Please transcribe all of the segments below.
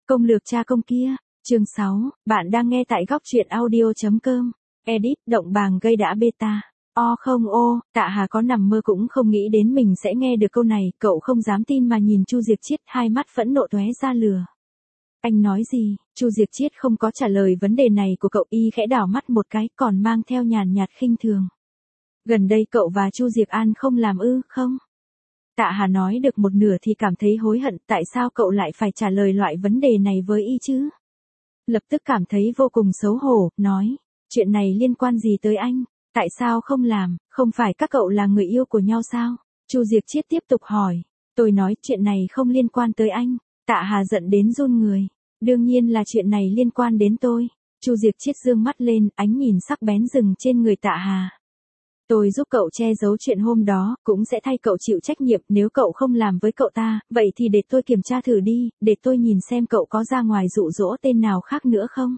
Công lược cha công kia, chương 6, bạn đang nghe tại góc truyện audio.com, edit, động bàng gây đã beta. Không Tạ Hà có nằm mơ cũng không nghĩ đến mình sẽ nghe được câu này, cậu không dám tin mà nhìn Chu Diệc Chiết, hai mắt phẫn nộ tóe ra lửa. Anh nói gì? Chu Diệc Chiết không có trả lời vấn đề này của cậu, y khẽ đảo mắt một cái, còn mang theo nhàn nhạt khinh thường. Gần đây cậu và Chu Diệc An không làm không? Tạ Hà nói được một nửa thì cảm thấy hối hận, tại sao cậu lại phải trả lời loại vấn đề này với y chứ? Lập tức cảm thấy vô cùng xấu hổ, nói, chuyện này liên quan gì tới anh? Tại sao không làm, không phải các cậu là người yêu của nhau sao? Chu Diệc Chiết tiếp tục hỏi, tôi nói chuyện này không liên quan tới anh. Tạ Hà giận đến run người, đương nhiên là chuyện này liên quan đến tôi. Chu Diệc Chiết dương mắt lên, ánh nhìn sắc bén dừng trên người Tạ Hà. Tôi giúp cậu che giấu chuyện hôm đó, cũng sẽ thay cậu chịu trách nhiệm, nếu cậu không làm với cậu ta, vậy thì để tôi kiểm tra thử đi, để tôi nhìn xem cậu có ra ngoài dụ dỗ tên nào khác nữa không.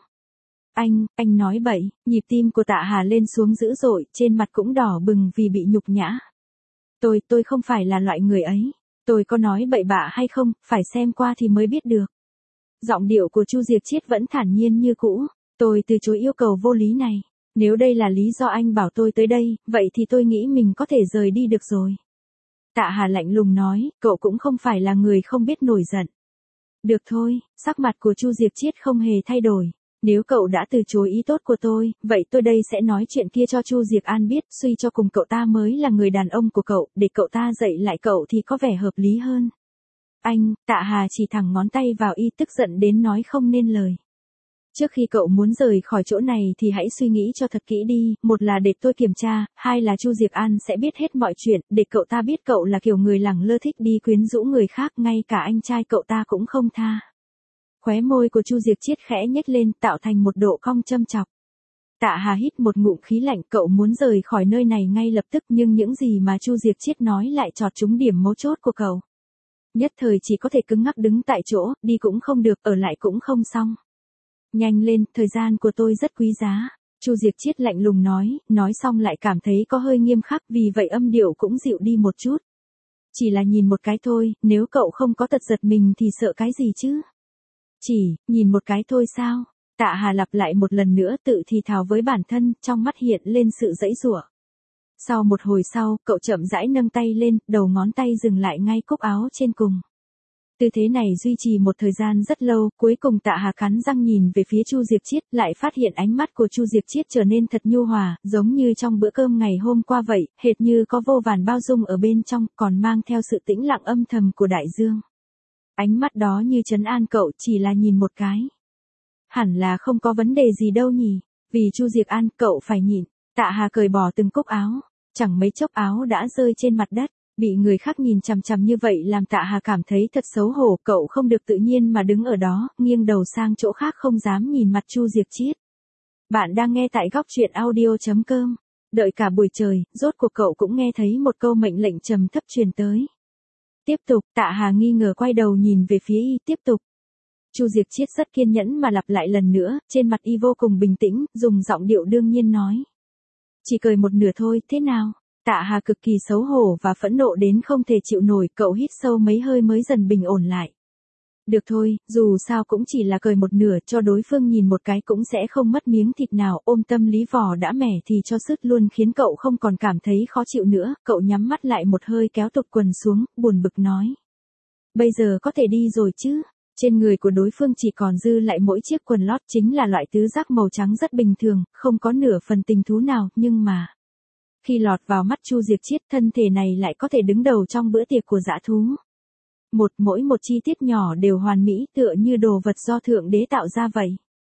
Anh nói bậy, nhịp tim của Tạ Hà lên xuống dữ dội, trên mặt cũng đỏ bừng vì bị nhục nhã. Tôi không phải là loại người ấy, tôi có nói bậy bạ hay không, phải xem qua thì mới biết được. Giọng điệu của Chu Diệc Chiết vẫn thản nhiên như cũ, tôi từ chối yêu cầu vô lý này. Nếu đây là lý do anh bảo tôi tới đây, vậy thì tôi nghĩ mình có thể rời đi được rồi. Tạ Hà lạnh lùng nói, cậu cũng không phải là người không biết nổi giận. Được thôi, sắc mặt của Chu Diệc Chiết không hề thay đổi. Nếu cậu đã từ chối ý tốt của tôi, vậy tôi đây sẽ nói chuyện kia cho Chu Diệc An biết, suy cho cùng cậu ta mới là người đàn ông của cậu, để cậu ta dạy lại cậu thì có vẻ hợp lý hơn. Tạ Hà chỉ thẳng ngón tay vào y, tức giận đến nói không nên lời. Trước khi cậu muốn rời khỏi chỗ này thì hãy suy nghĩ cho thật kỹ đi, một là để tôi kiểm tra, hai là Chu Diệc An sẽ biết hết mọi chuyện, để cậu ta biết cậu là kiểu người lẳng lơ thích đi quyến rũ người khác, ngay cả anh trai cậu ta cũng không tha. Khóe môi của Chu Diệc Chiết khẽ nhếch lên, tạo thành một độ cong châm chọc. Tạ Hà hít một ngụm khí lạnh, cậu muốn rời khỏi nơi này ngay lập tức, nhưng những gì mà Chu Diệc Chiết nói lại chọt trúng điểm mấu chốt của cậu. Nhất thời chỉ có thể cứng ngắc đứng tại chỗ, đi cũng không được, ở lại cũng không xong. Nhanh lên, thời gian của tôi rất quý giá. Chu Diệc Chiết lạnh lùng nói xong lại cảm thấy có hơi nghiêm khắc, vì vậy âm điệu cũng dịu đi một chút. Chỉ là nhìn một cái thôi, nếu cậu không có tật giật mình thì sợ cái gì chứ? Chỉ, nhìn một cái thôi sao? Tạ Hà lặp lại một lần nữa, tự thì thào với bản thân, trong mắt hiện lên sự giãy giụa. Sau một hồi sau, cậu chậm rãi nâng tay lên, đầu ngón tay dừng lại ngay cúc áo trên cùng. Tư thế này duy trì một thời gian rất lâu, cuối cùng Tạ Hà cắn răng nhìn về phía Chu Diệc Chiết, lại phát hiện ánh mắt của Chu Diệc Chiết trở nên thật nhu hòa, giống như trong bữa cơm ngày hôm qua vậy, hệt như có vô vàn bao dung ở bên trong, còn mang theo sự tĩnh lặng âm thầm của đại dương. Ánh mắt đó như trấn an cậu, chỉ là nhìn một cái. Hẳn là không có vấn đề gì đâu nhỉ, vì Chu Diệc An, cậu phải nhịn. Tạ Hà cởi bỏ từng cúc áo, chẳng mấy chốc áo đã rơi trên mặt đất. Bị người khác nhìn chằm chằm như vậy làm Tạ Hà cảm thấy thật xấu hổ, cậu không được tự nhiên mà đứng ở đó, nghiêng đầu sang chỗ khác không dám nhìn mặt Chu Diệc Chiết. Bạn đang nghe tại góc truyện audio.com. Đợi cả buổi trời, rốt cuộc cậu cũng nghe thấy một câu mệnh lệnh trầm thấp truyền tới. Tiếp tục, Tạ Hà nghi ngờ quay đầu nhìn về phía y, tiếp tục. Chu Diệc Chiết rất kiên nhẫn mà lặp lại lần nữa, trên mặt y vô cùng bình tĩnh, dùng giọng điệu đương nhiên nói. Chỉ cười một nửa thôi, thế nào? Tạ Hà cực kỳ xấu hổ và phẫn nộ đến không thể chịu nổi, cậu hít sâu mấy hơi mới dần bình ổn lại. Được thôi, dù sao cũng chỉ là cười một nửa, cho đối phương nhìn một cái cũng sẽ không mất miếng thịt nào, ôm tâm lý vò đã mẻ thì cho sứt luôn, khiến cậu không còn cảm thấy khó chịu nữa, cậu nhắm mắt lại một hơi kéo tụt quần xuống, buồn bực nói. Bây giờ có thể đi rồi chứ? Trên người của đối phương chỉ còn dư lại mỗi chiếc quần lót, chính là loại tứ giác màu trắng rất bình thường, không có nửa phần tình thú nào, nhưng mà khi lọt vào mắt Chu Diệc Chiết, thân thể này lại có thể đứng đầu trong bữa tiệc của dã thú. Mỗi một chi tiết nhỏ đều hoàn mỹ, tựa như đồ vật do Thượng Đế tạo ra vậy.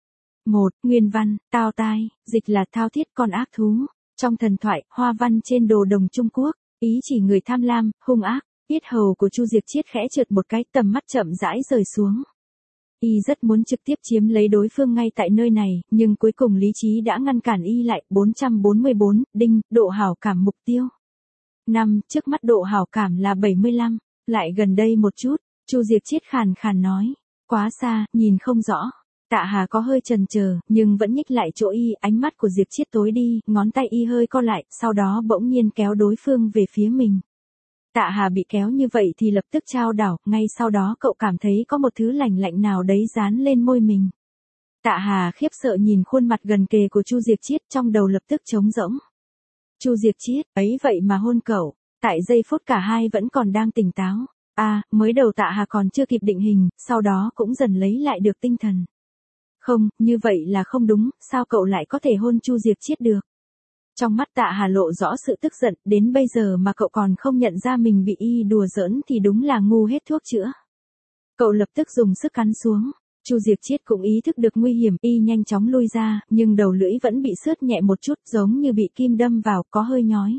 Nguyên văn, tao tai, dịch là thao thiết, con ác thú. Trong thần thoại, hoa văn trên đồ đồng Trung Quốc, ý chỉ người tham lam, hung ác. Yết hầu của Chu Diệc Chiết khẽ trượt một cái, tầm mắt chậm rãi rời xuống. Y rất muốn trực tiếp chiếm lấy đối phương ngay tại nơi này, nhưng cuối cùng lý trí đã ngăn cản y lại. 444, đinh, độ hảo cảm mục tiêu. 5, trước mắt độ hảo cảm là 75, lại gần đây một chút, Chu Diệc Chiết khàn khàn nói. Quá xa, nhìn không rõ. Tạ Hà có hơi chần chờ, nhưng vẫn nhích lại chỗ y, ánh mắt của Diệc Chiết tối đi, ngón tay y hơi co lại, sau đó bỗng nhiên kéo đối phương về phía mình. Tạ Hà bị kéo như vậy thì lập tức chao đảo, ngay sau đó cậu cảm thấy có một thứ lạnh lạnh nào đấy dán lên môi mình. Tạ Hà khiếp sợ nhìn khuôn mặt gần kề của Chu Diệc Chiết, trong đầu lập tức trống rỗng. Chu Diệc Chiết, ấy vậy mà hôn cậu. Tại giây phút cả hai vẫn còn đang tỉnh táo. Mới đầu Tạ Hà còn chưa kịp định hình, sau đó cũng dần lấy lại được tinh thần. Không, như vậy là không đúng, sao cậu lại có thể hôn Chu Diệc Chiết được? Trong mắt Tạ Hà lộ rõ sự tức giận, đến bây giờ mà cậu còn không nhận ra mình bị y đùa giỡn thì đúng là ngu hết thuốc chữa. Cậu lập tức dùng sức cắn xuống. Chu Diệc Chiết cũng ý thức được nguy hiểm, y nhanh chóng lui ra, nhưng đầu lưỡi vẫn bị sướt nhẹ một chút, giống như bị kim đâm vào, có hơi nhói.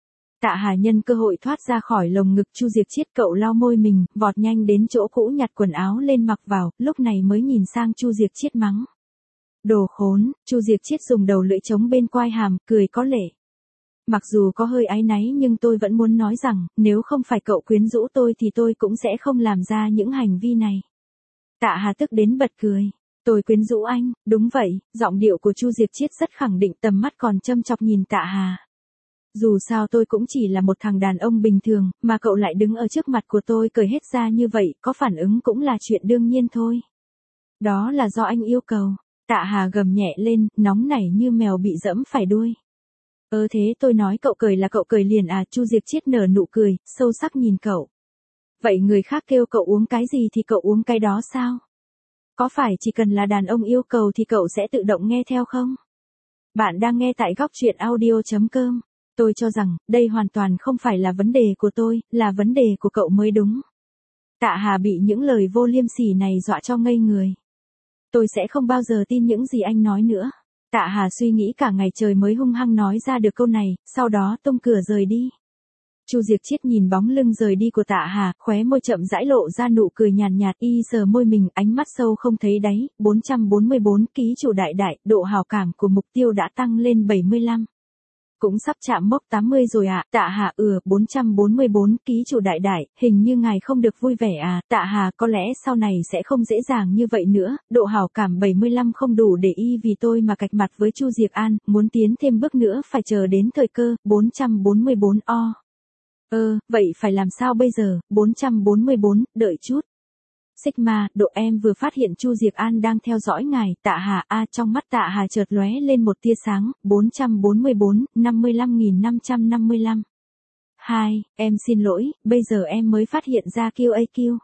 Tạ Hà nhân cơ hội thoát ra khỏi lồng ngực Chu Diệc Chiết, cậu lau môi mình, vọt nhanh đến chỗ cũ nhặt quần áo lên mặc vào, lúc này mới nhìn sang Chu Diệc Chiết mắng. Đồ khốn, Chu Diệc Chiết dùng đầu lưỡi chống bên quai hàm, cười có lệ. Mặc dù có hơi áy náy nhưng tôi vẫn muốn nói rằng, nếu không phải cậu quyến rũ tôi thì tôi cũng sẽ không làm ra những hành vi này. Tạ Hà tức đến bật cười. Tôi quyến rũ anh, đúng vậy, giọng điệu của Chu Diệc Chiết rất khẳng định, tầm mắt còn châm chọc nhìn Tạ Hà. Dù sao tôi cũng chỉ là một thằng đàn ông bình thường, mà cậu lại đứng ở trước mặt của tôi cởi hết ra như vậy, có phản ứng cũng là chuyện đương nhiên thôi. Đó là do anh yêu cầu. Tạ Hà gầm nhẹ lên, nóng nảy như mèo bị dẫm phải đuôi. Thế tôi nói cậu cười là cậu cười liền à? Chu Diệc Chiết nở nụ cười, sâu sắc nhìn cậu. Vậy người khác kêu cậu uống cái gì thì cậu uống cái đó sao? Có phải chỉ cần là đàn ông yêu cầu thì cậu sẽ tự động nghe theo không? Bạn đang nghe tại góc truyện audio.com. Tôi cho rằng, đây hoàn toàn không phải là vấn đề của tôi, là vấn đề của cậu mới đúng. Tạ Hà bị những lời vô liêm sỉ này dọa cho ngây người. Tôi sẽ không bao giờ tin những gì anh nói nữa. Tạ Hà suy nghĩ cả ngày trời mới hung hăng nói ra được câu này, sau đó tung cửa rời đi. Chu Diệc Chiết nhìn bóng lưng rời đi của Tạ Hà, khóe môi chậm rãi lộ ra nụ cười nhàn nhạt, y sờ môi mình, ánh mắt sâu không thấy đáy. 444 ký chủ đại đại, độ hào cảm của mục tiêu đã tăng lên 75. Cũng sắp chạm mốc 80 rồi ạ. Tạ Hà 444 ký chủ đại đại, hình như ngài không được vui vẻ à? Tạ Hà, có lẽ sau này sẽ không dễ dàng như vậy nữa, độ hảo cảm 75 không đủ để y vì tôi mà cạch mặt với Chu Diệc An, muốn tiến thêm bước nữa phải chờ đến thời cơ. 444 vậy phải làm sao bây giờ? 444, đợi chút. Sigma, độ em vừa phát hiện Chu Diệc An đang theo dõi ngài. Tạ Hà, trong mắt Tạ Hà chợt lóe lên một tia sáng. 444, 55.555. Em xin lỗi, bây giờ em mới phát hiện ra QAQ.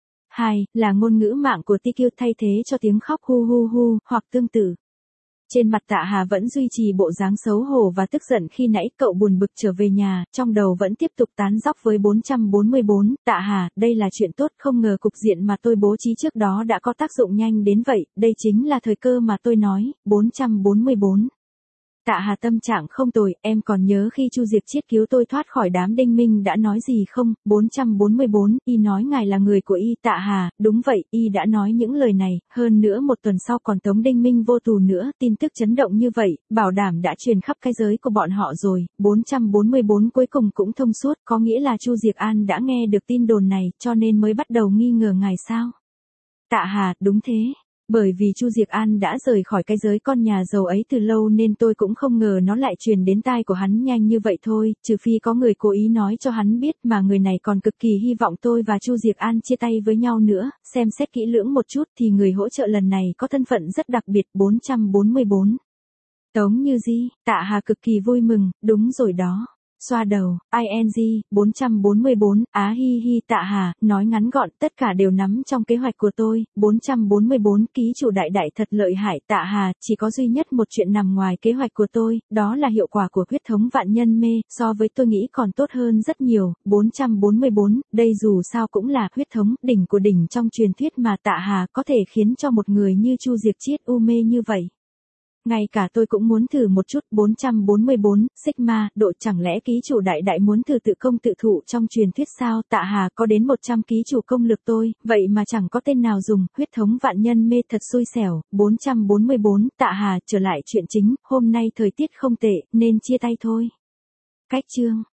Là ngôn ngữ mạng của TQ thay thế cho tiếng khóc hu hu hu, hoặc tương tự. Trên mặt Tạ Hà vẫn duy trì bộ dáng xấu hổ và tức giận khi nãy cậu buồn bực trở về nhà, trong đầu vẫn tiếp tục tán dóc với 444, Tạ Hà, đây là chuyện tốt, không ngờ cục diện mà tôi bố trí trước đó đã có tác dụng nhanh đến vậy, đây chính là thời cơ mà tôi nói. 444. Tạ Hà tâm trạng không tồi, em còn nhớ khi Chu Diệc Chiết cứu tôi thoát khỏi đám đinh minh đã nói gì không? 444, y nói ngài là người của y. Tạ Hà, đúng vậy, y đã nói những lời này, hơn nữa một tuần sau còn tống đinh minh vô tù nữa, tin tức chấn động như vậy, bảo đảm đã truyền khắp cái giới của bọn họ rồi. 444 cuối cùng cũng thông suốt, có nghĩa là Chu Diệc An đã nghe được tin đồn này, cho nên mới bắt đầu nghi ngờ ngài sao? Tạ Hà, đúng thế. Bởi vì Chu Diệc An đã rời khỏi cái giới con nhà giàu ấy từ lâu nên tôi cũng không ngờ nó lại truyền đến tai của hắn nhanh như vậy thôi, trừ phi có người cố ý nói cho hắn biết, mà người này còn cực kỳ hy vọng tôi và Chu Diệc An chia tay với nhau nữa, xem xét kỹ lưỡng một chút thì người hỗ trợ lần này có thân phận rất đặc biệt. 444. Tống Như Di, Tạ Hà cực kỳ vui mừng, đúng rồi đó. Xoa đầu, ing, 444, hi hi. Tạ Hà, nói ngắn gọn, tất cả đều nắm trong kế hoạch của tôi. 444 ký chủ đại đại thật lợi hại. Tạ Hà, chỉ có duy nhất một chuyện nằm ngoài kế hoạch của tôi, đó là hiệu quả của huyết thống vạn nhân mê, so với tôi nghĩ còn tốt hơn rất nhiều. 444, đây dù sao cũng là huyết thống đỉnh của đỉnh trong truyền thuyết mà Tạ Hà có thể khiến cho một người như Chu Diệc Chiết u mê như vậy. Ngay cả tôi cũng muốn thử một chút. 444, Sigma, độ chẳng lẽ ký chủ đại đại muốn thử tự công tự thụ trong truyền thuyết sao? Tạ Hà, có đến 100 ký chủ công lực tôi, vậy mà chẳng có tên nào dùng, huyết thống vạn nhân mê thật xui xẻo. 444, Tạ Hà, trở lại chuyện chính, hôm nay thời tiết không tệ, nên chia tay thôi. Cách chương.